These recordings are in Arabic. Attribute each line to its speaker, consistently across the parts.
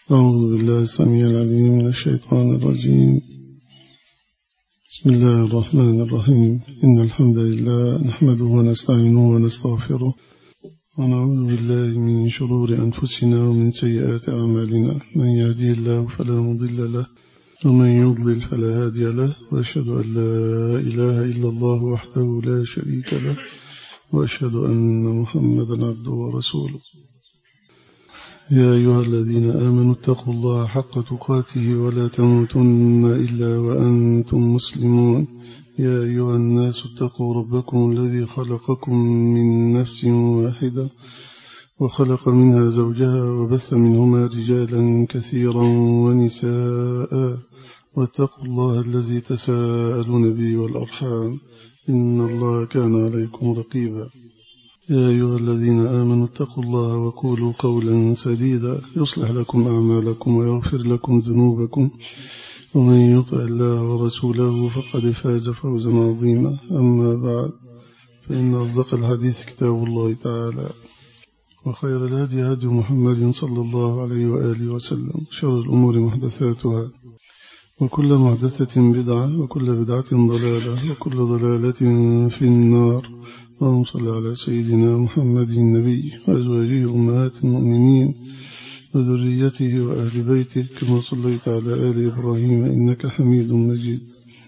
Speaker 1: أعوذ بالله السميع العليم من الشيطان الرجيم. بسم الله الرحمن الرحيم. إن الحمد لله نحمده ونستعينه ونستغفره ونعوذ بالله من شرور أنفسنا ومن سيئات أعمالنا. من يهديه الله فلا مضل له ومن يضلل فلا هادي له، وأشهد أن لا إله إلا الله وحده لا شريك له، وأشهد أن محمدا عبده ورسوله. يا أيها الذين آمنوا اتقوا الله حق تقاته ولا تموتن إلا وأنتم مسلمون. يا أيها الناس اتقوا ربكم الذي خلقكم من نفس واحدة وخلق منها زوجها وبث منهما رجالا كثيرا ونساء، واتقوا الله الذي تساءلون به والأرحام إن الله كان عليكم رقيبا. يا أيها الذين آمنوا اتقوا الله وقولوا قولا سديدا يصلح لكم أعمالكم ويغفر لكم ذنوبكم، ومن يطع الله ورسوله فقد فاز فوزا عظيما. أما بعد، فإن أصدق الحديث كتاب الله تعالى، وخير الهدي هدي محمد صلى الله عليه وآله وسلم، شر الأمور محدثاتها، وكل محدثة بدعة، وكل بدعة ضلالة، وكل ضلالة في النار. اللهم صل على سيدنا محمد النبي وأزواجه أمهات المؤمنين وذريته وأهل بيته كما صليت على آل إبراهيم إنك حميد مجيد.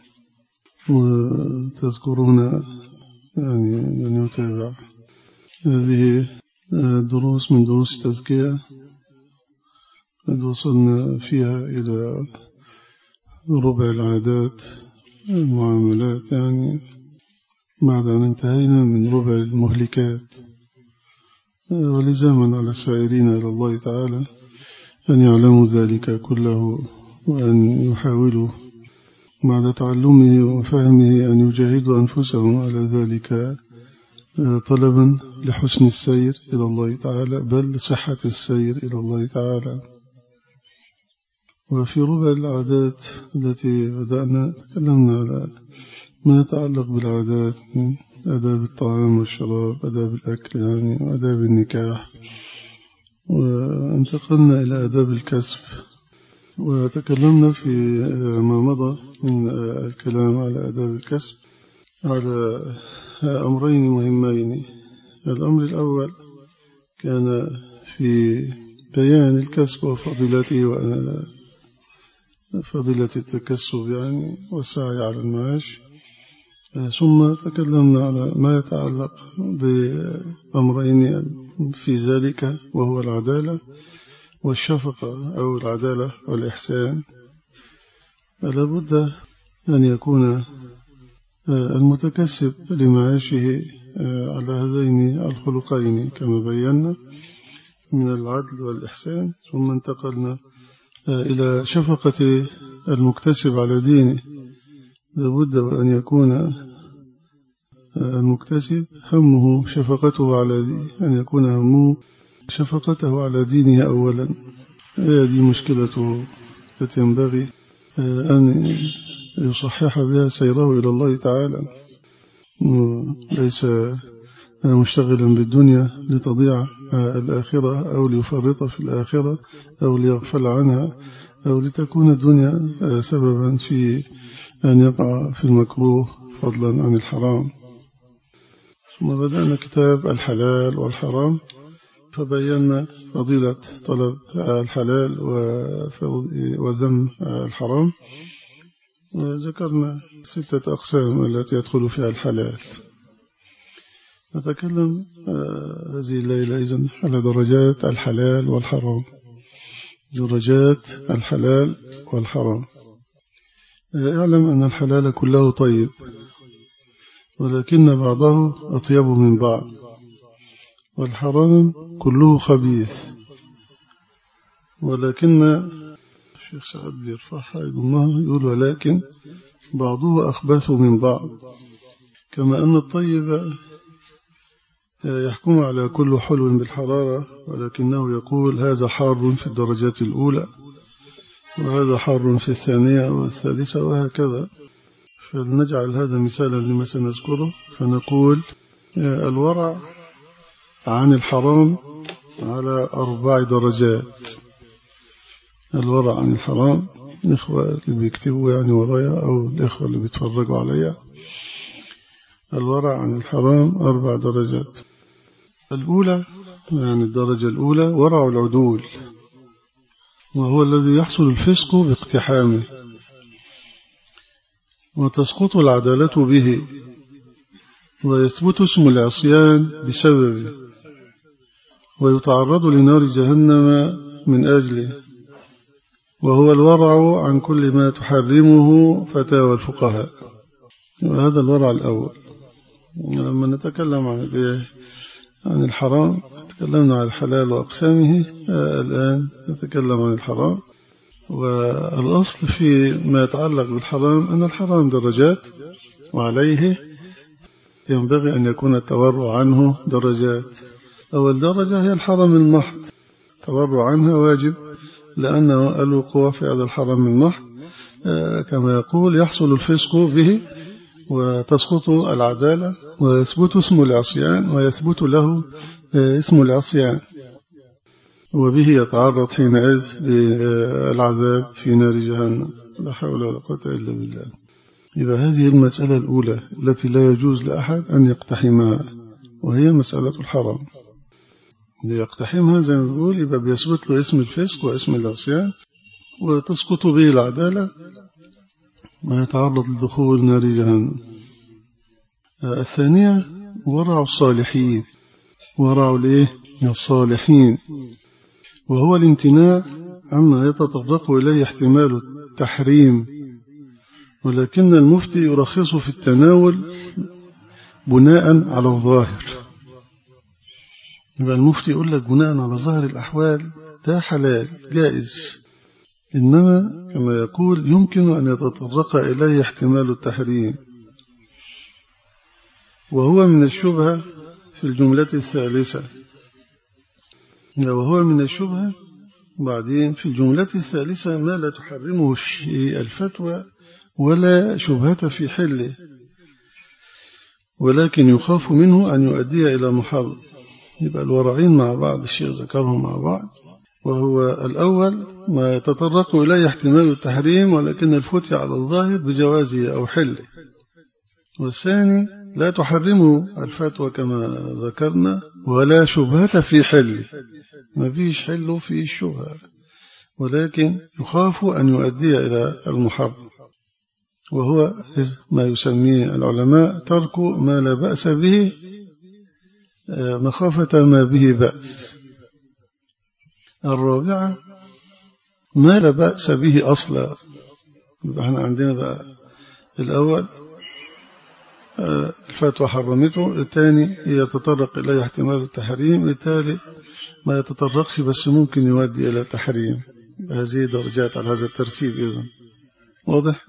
Speaker 1: وتذكرون من يتابع هذه دروس من دروس التزكية، قد وصلنا فيها إلى ربع العادات المعاملات، بعد أن انتهينا من ربع المهلكات. ولزاما على السائرين إلى الله تعالى أن يعلموا ذلك كله، وأن يحاولوا بعد تعلمه وفهمه أن يجاهدوا أنفسهم على ذلك، طلبا لحسن السير إلى الله تعالى، بل صحة السير إلى الله تعالى. وفي ربع العادات التي بدأنا تكلمنا على ما يتعلق بالعادات من آداب الطعام والشراب، آداب الأكل وآداب النكاح، وانتقلنا إلى آداب الكسب. وتكلمنا في ما مضى من الكلام على آداب الكسب على أمرين مهمين. الأمر الأول كان في بيان الكسب وفضيلته وفضيلة التكسب والسعي على المعاش. ثم تكلمنا على ما يتعلق بأمرين في ذلك، وهو العدالة والشفقة، أو العدالة والإحسان. لابد أن يكون المتكسب لمعاشه على هذين الخلقين كما بينا من العدل والإحسان. ثم انتقلنا إلى شفقة المكتسب على دينه. لابد أن يكون المكتسب همه شفقته على دينه، أن يكون همه شفقته على دينه أولا. هذه مشكلته التي ينبغي أن يصحح بها سيره إلى الله تعالى، ليس مشتغلا بالدنيا لتضيع الآخرة، أو ليفرط في الآخرة، أو ليغفل عنها، أو لتكون الدنيا سببا في أن يقع في المكروه فضلا عن الحرام. ثم بدأنا كتاب الحلال والحرام، فبينا فضيلة طلب الحلال وذم الحرام، وذكرنا 6 أقسام التي يدخل فيها الحلال. نتكلم هذه الليلة إذن على درجات الحلال والحرام، درجات الحلال والحرام. اعلم أن الحلال كله طيب، ولكن بعضه أطيب من بعض، والحرام كله خبيث، ولكن الشيخ سعد بيرفعها يقول ولكن بعضه أخبث من بعض. كما أن الطيب يحكم على كل حلو بالحرارة، ولكنه يقول هذا حار في الدرجات الأولى، وهذا حار في الثانية والثالثة، وهكذا. فلنجعل هذا مثالا لما سنذكره، فنقول الورع عن الحرام على 4 درجات. الورع عن الحرام. الإخوة اللي بيكتبوا يعني ورايا أو الإخوة اللي بيتفرجوا عليا، الورع عن الحرام 4 درجات. الأولى يعني الدرجة الأولى ورع العدول، وهو الذي يحصل الفسق باقتحامه وتسقط العدالة به ويثبت اسم العصيان بسببه ويتعرض لنار جهنم من أجله، وهو الورع عن كل ما تحرمه فتاوى الفقهاء. وهذا الورع الأول. لما نتكلم عن الحرام تكلمنا عن الحلال وأقسامه، الآن نتكلم عن الحرام. والأصل في ما يتعلق بالحرام أن الحرام درجات، وعليه ينبغي أن يكون التورع عنه درجات. أول درجة هي الحرام المحض، التورع عنها واجب، لأنه الوقوع في هذا الحرام المحض كما يقول يحصل الفسق به وتسقط العدالة ويثبت اسم العصيان ويثبت له اسم العصيان، وبه يتعرض حينئذ للعذاب في نار جهنم. لا حول ولا قوة إلا بالله. يبقى هذه المسألة الأولى التي لا يجوز لأحد أن يقتحمها، وهي مسألة الحرام. ليقتحمها زي ما بيقول يبقى بيثبت له اسم الفسق واسم العصيان وتسقط به العدالة ويتعرض لدخول نار جهنم. الثانية ورع الصالحين، ورع الصالحين، وهو الامتناع عما يتطرق إليه احتمال التحريم، ولكن المفتي يرخص في التناول بناء على الظاهر. يبقى المفتي يقول لك بناء على ظاهر الأحوال ده حلال جائز، إنما كما يقول يمكن أن يتطرق إليه احتمال التحريم، وهو من الشبهة في الجملة الثالثة. وهو من الشبهة بعدين في الجملة الثالثة ما لا تحرمه الفتوى ولا شبهة في حله، ولكن يخاف منه أن يؤدي إلى محرم. يبقى الورعين مع بعض، الشيخ ذكرهم مع بعض. وهو الأول ما يتطرق إليه احتمال التحريم ولكن الفتي على الظاهر بجوازه أو حله، والثاني لا تحرمه الفتوى كما ذكرنا ولا شبهة في حله، ما فيش حله في الشبهة، ولكن يخاف أن يؤدي إلى المحرم، وهو ما يسميه العلماء ترك ما لا بأس به مخافة ما به بأس. الرابعة ما لا بأس به أصلا. احنا عندنا بقى الأول الفتوى حرمته، الثاني يتطرق إليه احتمال التحريم، الثالث ما يتطرقش بس ممكن يؤدي إلى التحريم. هذه درجات على هذا الترتيب إذن واضح.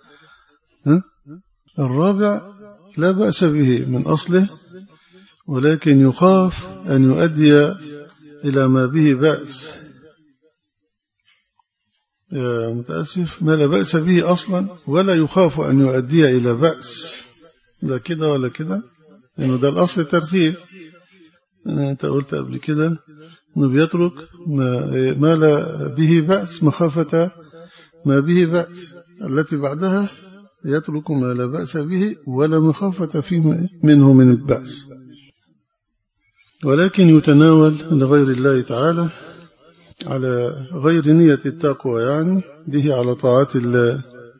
Speaker 1: الرابع لا بأس به من أصله ولكن يخاف أن يؤدي إلى ما به بأس. متأسف، ما لا بأس به أصلا ولا يخاف أن يؤدي إلى بأس، لا كده ولا كده، لأنه ده الأصل الترتيب. أنت قلت قبل كده أنه بيترك ما لا به بأس مخافة ما به بأس، التي بعدها يترك ما لا بأس به ولا مخافة فيه منه من البأس، ولكن يتناول لغير الله تعالى على غير نية التقوى، يعني به على طاعات الله.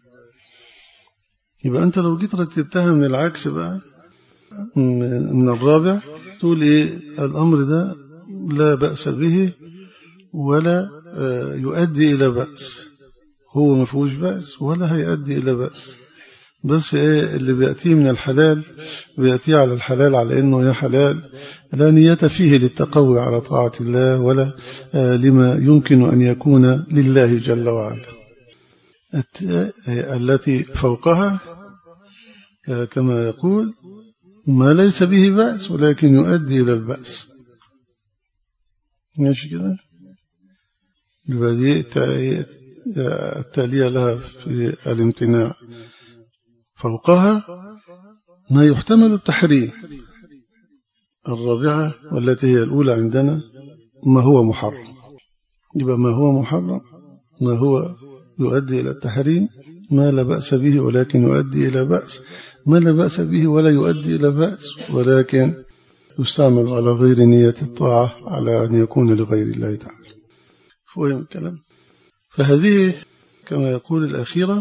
Speaker 1: يبقى أنت لو جيت رتبتها من العكس بقى، من الرابع تقول الأمر ده لا بأس به ولا يؤدي إلى بأس، هو ما فيهوش بأس ولا هيؤدي إلى بأس، بس اللي بيأتيه من الحلال بيأتيه على الحلال على إنه يا حلال، لا نية فيه للتقوي على طاعة الله ولا لما يمكن أن يكون لله جل وعلا. التي فوقها كما يقول ما ليس به بأس ولكن يؤدي إلى البأس، ماشي كده. التالية لها في الامتناع، فوقها ما يحتمل التحريم. الرابعة والتي هي الأولى عندنا ما هو محرم. يبقى ما هو محرم ما هو يؤدي إلى التحريم، ما لا بأس به ولكن يؤدي إلى بأس، ما لا بأس به ولا يؤدي إلى بأس ولكن يستعمل على غير نية الطاعة، على أن يكون لغير الله تعالى. فهم الكلام. فهذه كما يقول الأخيرة،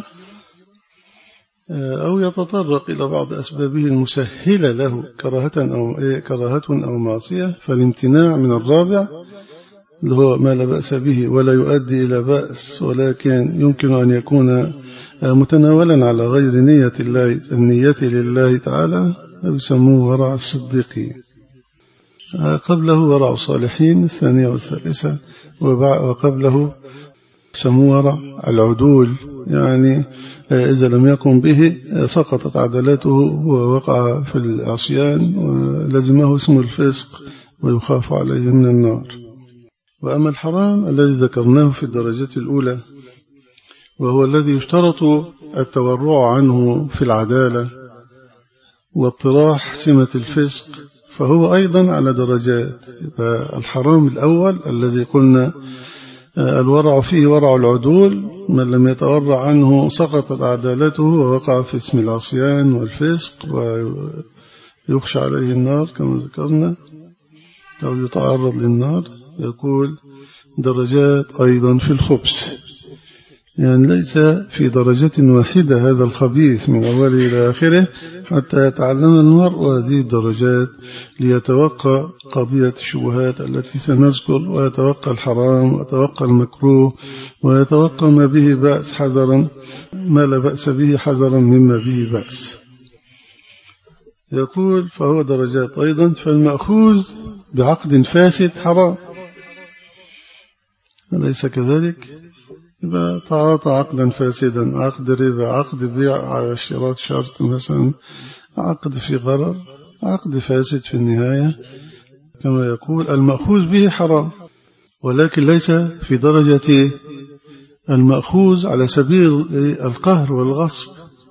Speaker 1: أو يتطرق إلى بعض أسبابه المسهلة له كراهة أو معصية، فالامتناع من الرابع اللي هو ما لا بأس به ولا يؤدي إلى بأس ولكن يمكن أن يكون متناولا على غير النية لله تعالى، يسموه ورع الصديقين. قبله ورع الصالحين الثانية والثالثة، وقبله سموه ورع العدول، يعني إذا لم يكن به سقطت عدالته ووقع في العصيان ولزمه اسم الفسق ويخاف عليه من النار. وأما الحرام الذي ذكرناه في الدرجة الأولى، وهو الذي يشترط التورع عنه في العدالة واطراح سمة الفسق، فهو أيضا على درجات. الحرام الأول الذي قلنا الورع فيه ورع العدول، من لم يتورع عنه سقطت عدالته ووقع في اسم العصيان والفسق ويخشى عليه النار كما ذكرنا أو يتعرض للنار. يقول درجات أيضا في الخبث، يعني ليس في درجة واحدة هذا الخبيث من أوله إلى آخره حتى يتعلم المرء هذه الدرجات ليتوقع قضية الشبهات التي سنذكر، ويتوقع الحرام ويتوقع المكروه ويتوقع ما به بأس حذرا، ما لا بأس به حذرا مما به بأس. يقول فهو درجات أيضا. فالمأخوذ بعقد فاسد حرام، أليس كذلك؟ يبقى تعاطى عقدا فاسدا، عقد ربا، عقد بيع على اشتراط شرط مثلا، عقد في غرر، عقد فاسد في النهاية. كما يقول المأخوذ به حرام، ولكن ليس في درجة المأخوذ على سبيل القهر والغصب.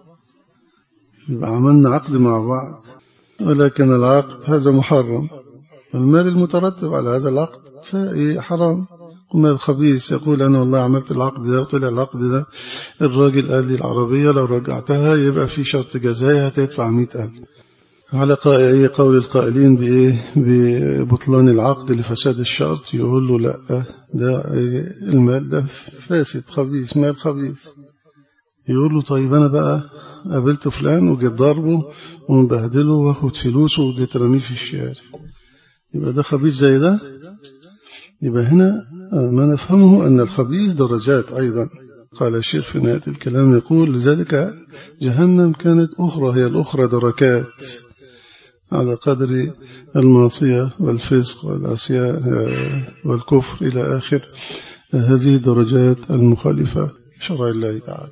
Speaker 1: يبقى عملنا عقد مع بعض ولكن العقد هذا محرم، المال المترتب على هذا العقد حرام. وما الخبيث يقول أنا والله عملت العقد ده وطلع العقد ده، الراجل قال لي العربية لو رجعتها يبقى في شرط جزائي هتدفع 100,000. على قول القائلين ببطلان العقد لفساد الشرط، يقول له لا، ده المال ده فاسد خبيث، مال خبيث. يقول له طيب أنا بقى قابلت فلان وجيت ضربه ومبهدله واخد فلوسه وجيت رميه في الشارع، يبقى ده خبيث زي ده؟ يبقى هنا ما نفهمه أن الخبيث درجات أيضا. قال الشيخ في نهاية الكلام يقول لذلك جهنم كانت أخرى، هي الأخرى دركات على قدر المعصية والفسق والعصيان والكفر إلى آخر هذه الدرجات المخالفة شرع الله تعالى.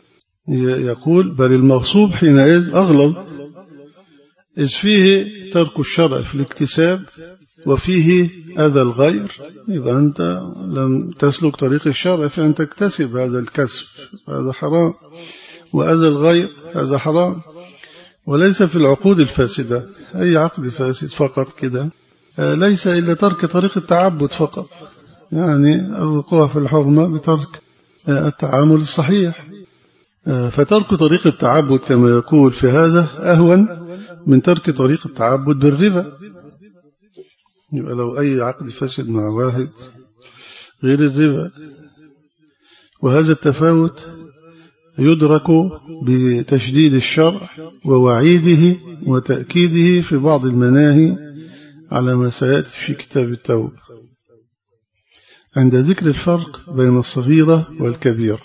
Speaker 1: يقول بل المغصوب حينئذ أغلظ، إذ فيه ترك الشرع في الاكتساب وفيه أذى الغير. يبقى أنت لم تسلك طريق الشرع فأنت تكتسب هذا الكسب، هذا حرام، وأذى الغير هذا حرام. وليس في العقود الفاسدة أي عقد فاسد فقط كده، ليس إلا ترك طريق التعبد فقط، يعني الوقوع في الحرمة بترك التعامل الصحيح. فترك طريق التعبد كما يقول في هذا أهون من ترك طريق التعبد بالربا. يبقى لو أي عقد فاسد مع واحد غير الربا، وهذا التفاوت يدرك بتشديد الشرع ووعيده وتأكيده في بعض المناهي على ما سيأتي في كتاب التوبة عند ذكر الفرق بين الصغيرة والكبيرة.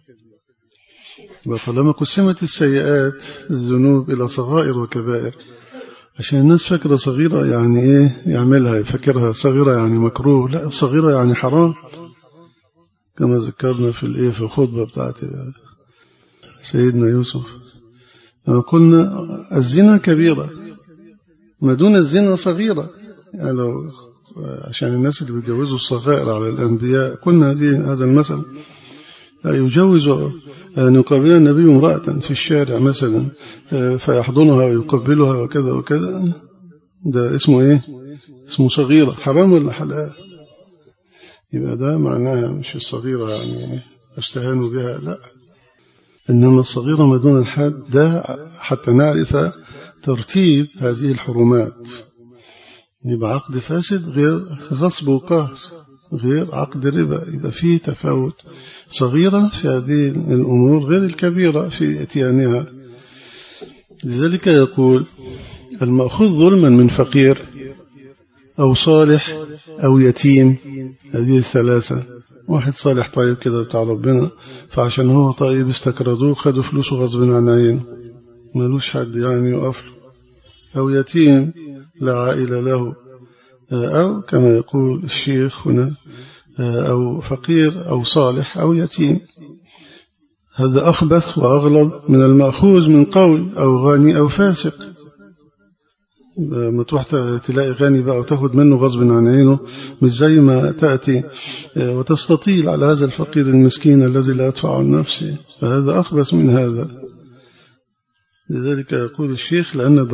Speaker 1: وطالما قسمت السيئات الذنوب إلى صغائر وكبائر، عشان الناس فكرة صغيرة يعني إيه يعملها، يفكرها صغيرة يعني مكروه، لا، صغيرة يعني حرام، كما ذكرنا في الخطبة بتاعت سيدنا يوسف. قلنا الزنا كبيرة، ما دون الزنا صغيرة، يعني لو عشان الناس اللي بيجوزوا الصغائر على الأنبياء، قلنا هذا المثل. يجوز أن يقابل النبي امرأة في الشارع مثلا فيحضنها ويقبلها وكذا وكذا، ده اسمه إيه؟ اسمه صغيرة. حرام ولا حلال؟ يبقى ده معناها مش الصغيرة يعني استهانوا بها، لا، إنما الصغيرة ما دون الحد ده حتى نعرف ترتيب هذه الحرمات. يبقى عقد فاسد غير غصب وقهر غير عقد ربا، يبقى فيه تفاوت. صغيرة في هذه الأمور غير الكبيرة في اتيانها. لذلك يقول المأخوذ ظلما من فقير أو صالح أو يتيم، هذه الثلاثة. واحد صالح طيب كده بتاع ربنا، فعشان هو طيب استكردوه خدوا فلوسه غصب عن عينه، ملوش حد يعني يقف له. أو يتيم لا عائلة له، أو كما يقول الشيخ هنا أو فقير أو صالح أو يتيم. هذا أخبث وأغلظ من المأخوذ من قوي أو غني أو فاسق. ما تروح تلاقي غني بقى وتاخد منه غصب عن عينه، مش زي ما تأتي وتستطيل على هذا الفقير المسكين الذي لا يدفع عن نفسه، فهذا أخبث من هذا. لذلك يقول الشيخ لأن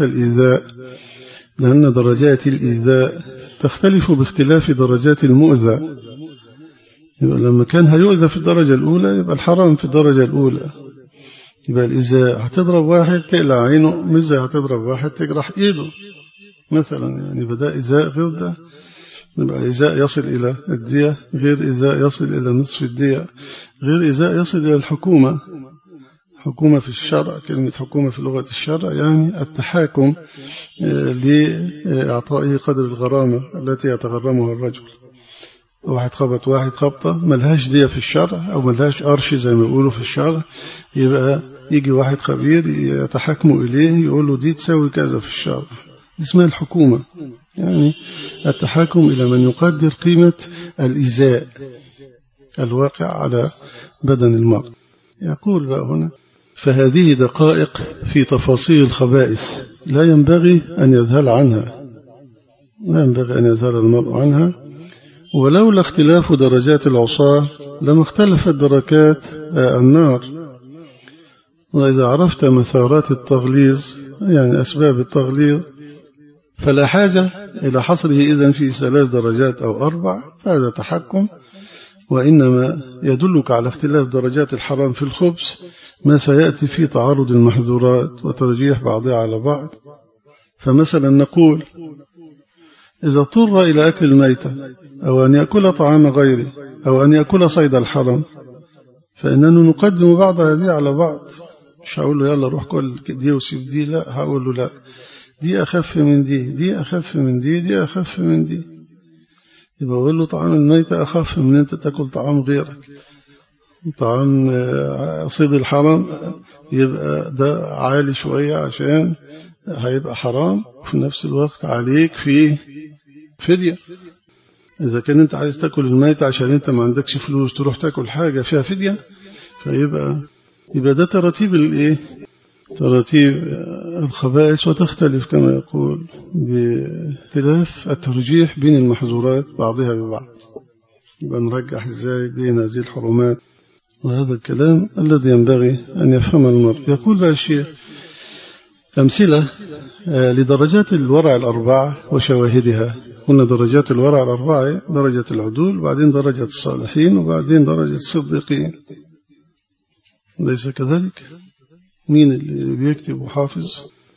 Speaker 1: درجات الإيذاء تختلف باختلاف درجات المؤذى. يبقى لما كان هيؤذى في الدرجة الأولى يبقى الحرام في الدرجة الأولى. يبقى الإيذاء هتضرب واحد تقلع عينه، مش زي هتضرب واحد تجرح إيده مثلا، يعني بدأ إيذاء غير ده. يبقى إيذاء يصل إلى الدية غير إيذاء يصل إلى نصف الدية غير إيذاء يصل إلى الحكومة. حكومة في الشرع، كلمة حكومة في لغة الشرع يعني التحاكم لإعطائه قدر الغرامة التي يتغرمها الرجل. واحد خبط واحد خبطة ملهاش دية في الشرع أو ملهاش أرش زي ما يقولوا في الشرع، يبقى يجي واحد خبير يتحكموا إليه يقول له دي تساوي كذا في الشرع. دي اسمها الحكومة، يعني التحاكم إلى من يقدر قيمة الإيذاء الواقع على بدن المرء. يقول بقى هنا فهذه دقائق في تفاصيل الخبائث لا ينبغي أن يذهل عنها، لا ينبغي أن يذهل المرء عنها. ولولا اختلاف درجات العصاة لما اختلفت دركات النار. وإذا عرفت مثارات التغليظ يعني أسباب التغليظ فلا حاجة إلى حصره إذن في 3 درجات أو 4، فهذا تحكم. وإنما يدلك على اختلاف درجات الحرام في الخبث ما سيأتي في تعارض المحظورات وترجيح بعضها على بعض. فمثلا نقول إذا اضطر إلى أكل الميتة أو أن يأكل طعام غيره أو أن يأكل صيد الحرم، فإننا نقدم بعض هذه على بعض. مش هقول له يلا روح كل دي وسيب دي، لا، هقول له لا، دي أخف من دي، دي أخف من دي، دي أخف من دي. يبقى أقول له طعام الميتة أخف من أنت تأكل طعام غيرك. طعام صيد الحرم يبقى ده عالي شوية عشان هيبقى حرام، وفي نفس الوقت عليك فيه فدية. إذا كان أنت عايز تأكل الميت عشان أنت ما عندكش فلوس تروح تأكل حاجة فيها فدية، فيبقى ده ترتيب ترتيب الخبائث. وتختلف كما يقول باختلاف الترجيح بين المحظورات بعضها ببعض. يبقى نرجح إزاي بين هذه الحرمات، وهذا الكلام الذي ينبغي أن يفهم المرء. يقول بقى الشيخ أمثلة لدرجات الورع الأربعة وشواهدها. قلنا درجات الورع الأربعة درجة العدول، وبعدين درجة الصالحين، وبعدين درجة الصديقين. ليس كذلك؟ مين اللي بيكتب وحافظ؟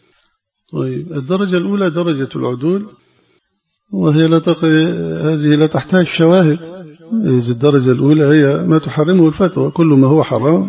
Speaker 1: طيب الدرجة الأولى درجة العدول، وهي هذه لا تحتاج شواهد. الدرجة الأولى هي ما تحرمه الفتوى، كل ما هو حرام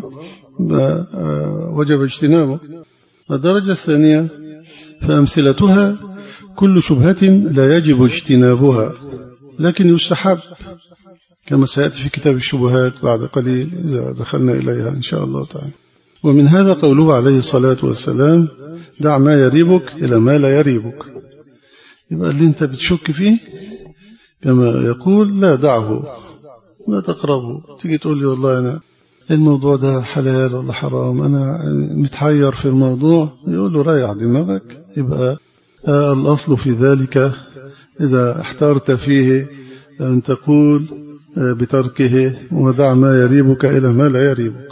Speaker 1: وجب اجتنابه. الدرجة الثانية فأمثلتها كل شبهة لا يجب اجتنابها لكن يستحب، كما سيأتي في كتاب الشبهات بعد قليل إذا دخلنا إليها إن شاء الله تعالى. ومن هذا قوله عليه الصلاة والسلام دع ما يريبك إلى ما لا يريبك. يبقى اللي انت بتشك فيه كما يقول لا دعه، لا تقربه. تيجي تقول لي والله أنا الموضوع ده حلال ولا حرام، أنا متحير في الموضوع، يقول له ريح دماغك. يبقى الأصل في ذلك إذا احترت فيه أن تقول بتركه ودع ما يريبك إلى ما لا يريبك.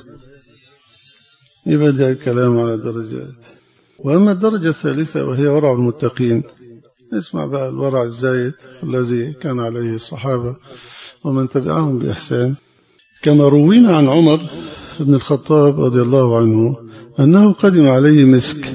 Speaker 1: يبقى ده الكلام على الدرجات. وأما الدرجة الثالثة وهي ورع المتقين، اسمع بقى الورع الزايد الذي كان عليه الصحابة ومن تبعهم بإحسان. كما روينا عن عمر بن الخطاب رضي الله عنه أنه قدم عليه مسك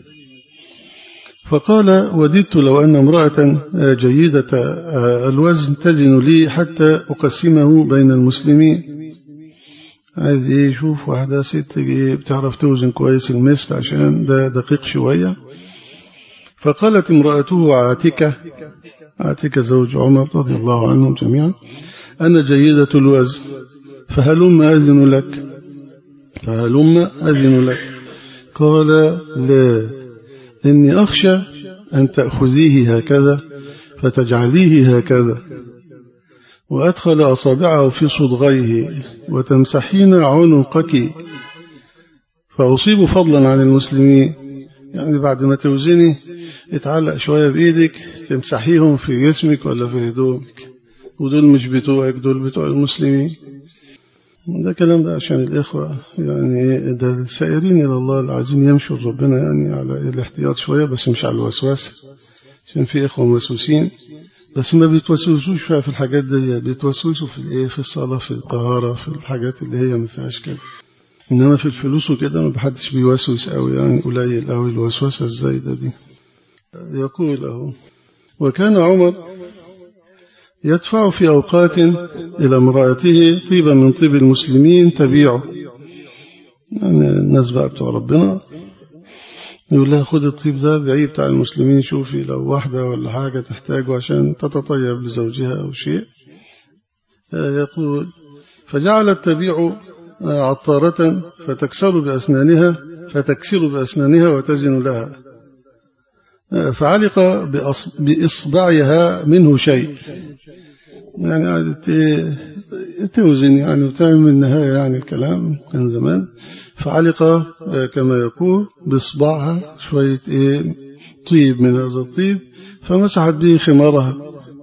Speaker 1: فقال وددت لو أن امرأة جيدة الوزن تزن لي حتى أقسمه بين المسلمين. عايز يشوف واحدة ست بتعرف توزن كويس المسك عشان ده دقيق شوية. فقالت امرأته عاتكة زوج عمر رضي الله عنهم جميعا أنا جيدة الوزن فهلم أذن لك. قال لا إني أخشى أن تأخذيه هكذا فتجعليه هكذا وأدخل أصابعه في صدغيه وتمسحين عنقك فأصيب فضلا عن المسلمين. يعني بعد ما توزني اتعلق شوية بإيدك تمسحيهم في جسمك ولا في هدومك، ودول مش بتوعك، دول بتوع المسلمين. ده كلام ده عشان الإخوة يعني ده السائرين إلى الله اللي عايزين يمشوا ربنا يعني على الاحتياط شوية بس مش على الوسواس، عشان في إخوة موسوسين بس ما بيتوسوسوش في الحاجات دي، بيتوسوسوا في الصلاة في الطهارة في الحاجات اللي هي ما فيهاش كده. إنما في الفلوس وكده ما بحدش بيوسوس قوي يعني قليل قوي الوسوسة الزايدة دي. يقول له وكان عمر يدفع في أوقات إلى امرأته طيبا من طيب المسلمين تبيعه. يعني الناس بقى بتوع ربنا يقول لها خد الطيب ده بعيب بتاع المسلمين، شوفي لو واحدة ولا حاجة تحتاجه عشان تتطيب لزوجها أو شيء. يقول فجعلت تبيع عطارة فتكسر بأسنانها وتزن لها فعلق بإصبعها منه شيء. يعني عادت توزن يعني وتعمل النهاية يعني الكلام كان زمان. فعلق كما يقول بإصبعها شوية طيب من هذا الطيب فمسحت به خمارها.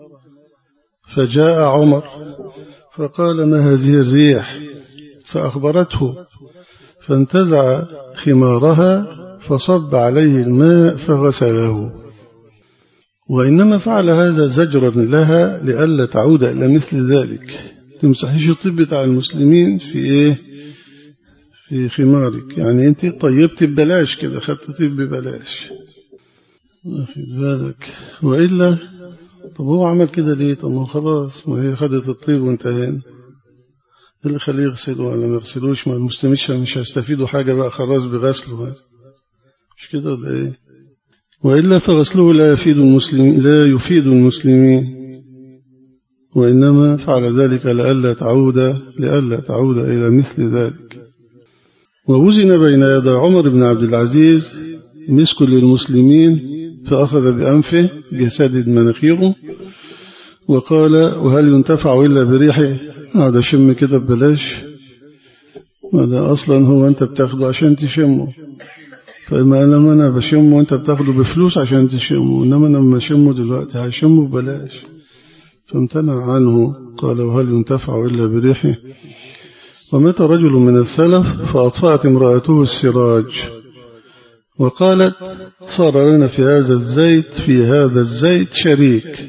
Speaker 1: فجاء عمر فقال ما هذه الريح؟ فأخبرته فانتزع خمارها فصب عليه الماء فغسله. وإنما فعل هذا زجرا لها لئلا تعود إلى مثل ذلك. تمسحيش الطيب بتاع المسلمين في خمارك، يعني أنت طيبت ببلاش كده، خدت طيب ببلاش واخد بالك. وإلا طب هو عمل كده ليه؟ طب هو خلاص ما هي خدت الطيب وانتهينا، اللي خليه يغسله ولا ما يغسلوش، ما المسلمين مش هيستفيدوا حاجة بقى خلاص بغسله، مش كده ولا ايه؟ وإلا فغسله لا يفيد المسلمين وإنما فعل ذلك لئلا تعود إلى مثل ذلك. ووزن بين يدي عمر بن عبد العزيز مسك للمسلمين فأخذ بأنفه بيسدد مناخيره وقال وهل ينتفع إلا بريحه؟ هذا شم كده ببلاش، هذا أصلا هو أنت بتاخده عشان تشمه، فإما أنا بشمه وأنت بتاخده بفلوس عشان تشمه، إنما أنا لما أشمه دلوقتي هشمه ببلاش. فامتنع عنه قال وهل ينتفع إلا بريحه. ومات رجل من السلف فأطفأت امرأته السراج وقالت صار لنا في هذا الزيت شريك،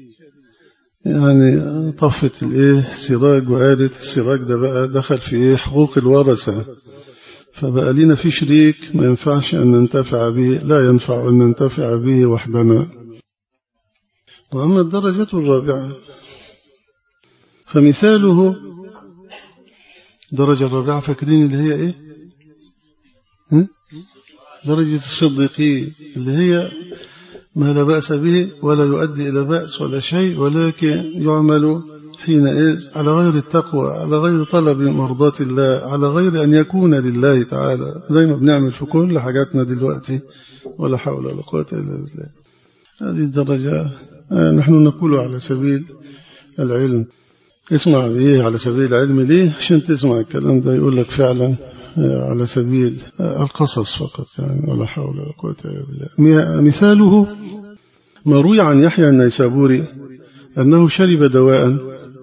Speaker 1: يعني طفت السراج وقالت السراج ده بقى دخل في حقوق الورثة، فبقى لنا في شريك ما ينفعش أن ننتفع به، لا ينفع أن ننتفع به وحدنا. وأما الدرجة الرابعة فمثاله درجة الرابعة فاكرين اللي هي إيه؟ درجة الصديقين اللي هي ما لا بأس به ولا يؤدي إلى بأس ولا شيء، ولكن يعمل حينئذ على غير التقوى، على غير طلب مرضاة الله، على غير أن يكون لله تعالى، زي ما بنعمل في كل حاجاتنا دلوقتي ولا حول ولا قوة إلا بالله. هذه الدرجة نحن نقول على سبيل العلم. اسمع إيه على سبيل العلم ليه؟ عشان تسمع الكلام ده يقول لك فعلا على سبيل القصص فقط يعني ولا حول ولا قوة إلا بالله. مثاله ما روي عن يحيى النيسابوري أنه شرب دواء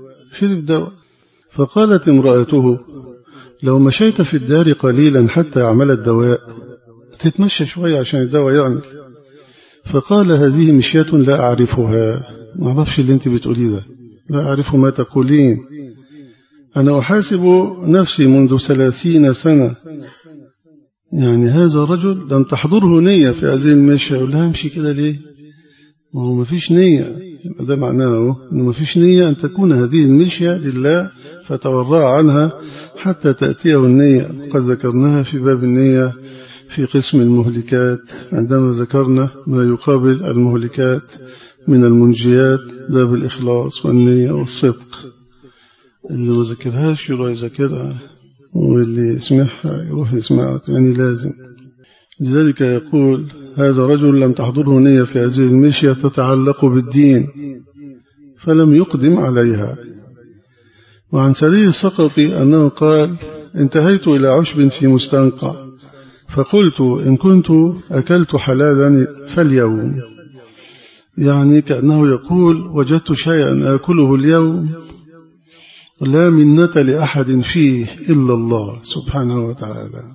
Speaker 1: فقالت امرأته لو مشيت في الدار قليلا حتى يعمل الدواء، تتمشى شوية عشان الدواء يعمل. فقال هذه مشية لا أعرفها، ما أعرفش اللي أنت بتقوليه ده، لا أعرف ما تقولين، أنا أحاسب نفسي منذ 30 سنة، يعني هذا رجل لم تحضره نية في هذه المشية، يقول لها امشي كده ليه؟ وهو ما فيش نية. ده معناه أنه ما فيش نية أن تكون هذه المشية لله فتورع عنها حتى تأتيه النية. قد ذكرناها في باب النية في قسم المهلكات عندما ذكرنا ما يقابل المهلكات من المنجيات، باب الإخلاص والنية والصدق. اللي ما ذكرهاش يروح يذكرها، واللي يسمعها يروح يسمعها، يعني لازم. لذلك يقول هذا رجل لم تحضره نية في هذه المشية تتعلق بالدين فلم يقدم عليها. وعن سري السقطي أنه قال انتهيت إلى عشب في مستنقع فقلت إن كنت أكلت حلالا فاليوم، يعني كأنه يقول وجدت شيئا أكله اليوم لا منة لأحد فيه إلا الله سبحانه وتعالى.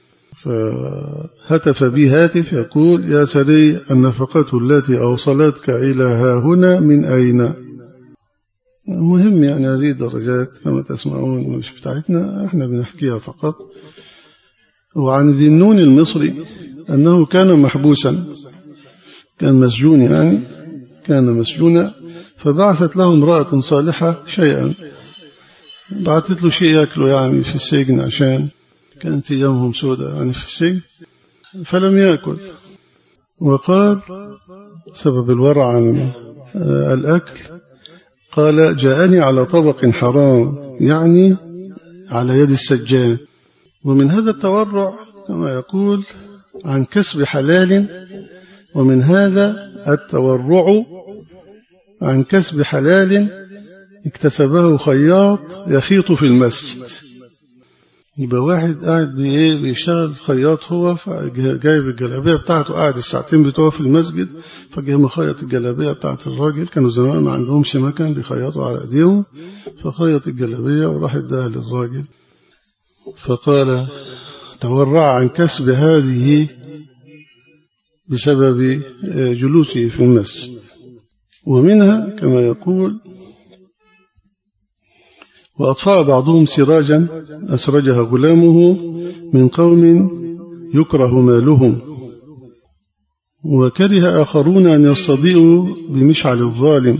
Speaker 1: فهتف بي هاتف يقول يا سري النفقة التي أوصلتك إلى هنا من أين؟ مهم يعني هذه الدرجات كما تسمعون مش بتاعتنا، احنا بنحكيها فقط. وعن ذي النون المصري أنه كان محبوسا، كان مسجون، يعني كان مسجونا، فبعثت له امرأة صالحة شيئا، بعثت له شيء يأكله يعني في السجن، عشان كانت أيامهم سوداء يعني في السجن، فلم يأكل. وقال سبب الورع عن الأكل، قال جاءني على طبق حرام، يعني على يد السجان. ومن هذا التورع كما يقول عن كسب حلال، ومن هذا التورع عن كسب حلال اكتسبه خياط يخيط في المسجد. يبقى واحد قاعد بيشتغل خياط، هو جايب الجلابية بتاعته، قاعد الساعتين بتوعه في المسجد، فجاء مخيط الجلابية بتاعت الراجل. كانوا زمان ما عندهمش مكان بيخيطوا على ايديهم، فخيط الجلابية وراح اداها للراجل. فقال تورع عن كسب هذه بسبب جلوسه في المسجد. ومنها كما يقول وأطفأ بعضهم سراجا أسرجها غلامه من قوم يكره مالهم، وكره آخرون أن يستضيئوا بمشعل الظالم.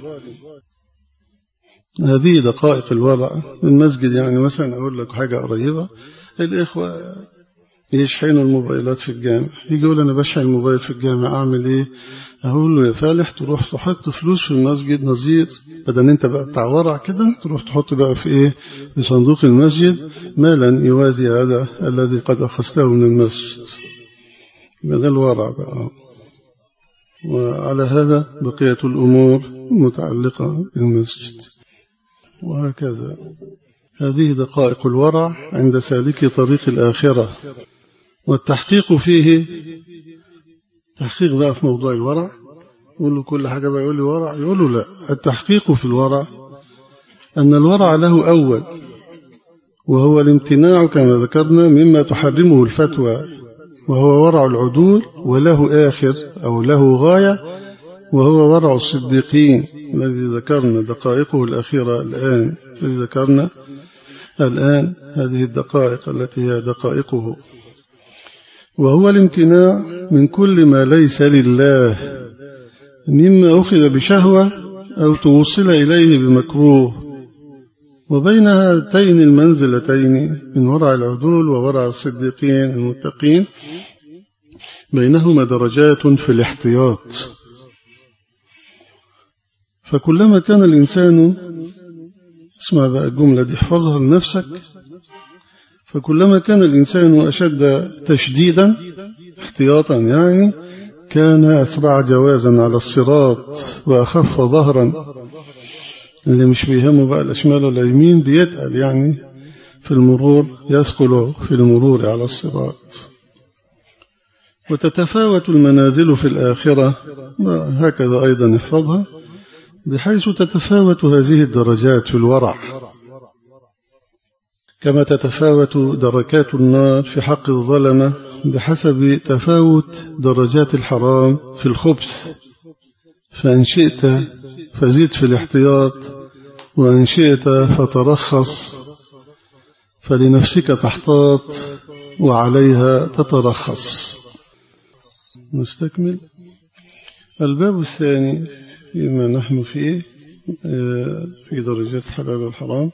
Speaker 1: هذه دقائق الورع المسجد. يعني مثلا أقول لك حاجة قريبة، الإخوة يشحنوا الموبايلات في الجامع، يجي يقول أنا بشحن الموبايل في الجامع، أعمل إيه؟ أقول له يا فالح تروح تحط فلوس في المسجد نظير، بدل أنت بقى بتاع ورع كده، تروح تحط بقى في إيه؟ في صندوق المسجد مالا يوازي هذا الذي قد أخذته من المسجد. هذا الورع بقى. وعلى هذا بقية الأمور متعلقة بالمسجد. وهكذا هذه دقائق الورع عند سالك طريق الآخرة. والتحقيق فيه تحقيق بقى في موضوع الورع، يقول له كل حاجة بقى يقول لي ورع، يقول له لا. التحقيق في الورع أن الورع له أول، وهو الامتناع كما ذكرنا مما تحرمه الفتوى، وهو ورع العدول، وله آخر أو له غاية، وهو ورع الصديقين الذي ذكرنا دقائقه الأخيرة الآن، الذي ذكرنا الآن هذه الدقائق التي هي دقائقه. وهو الامتناع من كل ما ليس لله مما أخذ بشهوة أو توصل إليه بمكروه. وبين هاتين المنزلتين من ورع العدول وورع الصديقين المتقين بينهما درجات في الاحتياط. فكلما كان الإنسان، اسمع بقى الجملة دي احفظها لنفسك، فكلما كان الإنسان أشد تشديدا احتياطا، يعني كان أسرع جوازا على الصراط وأخف ظهرا. اللي مش بيهمه بقى الأشمال ولا اليمين بيتقل يعني في المرور، يثقل في المرور على الصراط. وتتفاوت المنازل في الآخرة، هكذا أيضا احفظها، بحيث تتفاوت هذه الدرجات في الورع كما تتفاوت دركات النار في حق الظلمة بحسب تفاوت درجات الحرام في الخبث. فإن شئت فزيد في الاحتياط، وإن شئت فترخص فلنفسك تحتاط وعليها تترخص. نستكمل. الباب الثاني فيما نحن فيه في درجات الحلال والحرام.